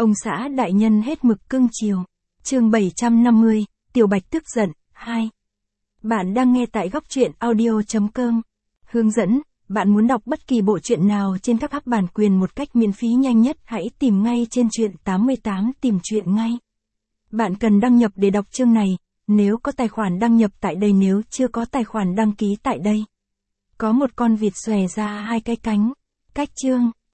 Ông xã đại nhân hết mực cưng chiều. Chương 750, Tiểu Bạch tức giận, 2. Bạn đang nghe tại góc truyện audio.com. Hướng dẫn, bạn muốn đọc bất kỳ bộ truyện nào trên các app bản quyền một cách miễn phí nhanh nhất, hãy tìm ngay trên truyện 88 tìm truyện ngay. Bạn cần đăng nhập để đọc chương này, nếu có tài khoản đăng nhập tại đây, nếu chưa có tài khoản đăng ký tại đây. Có một con vịt xòe ra hai cái cánh. Cách chương.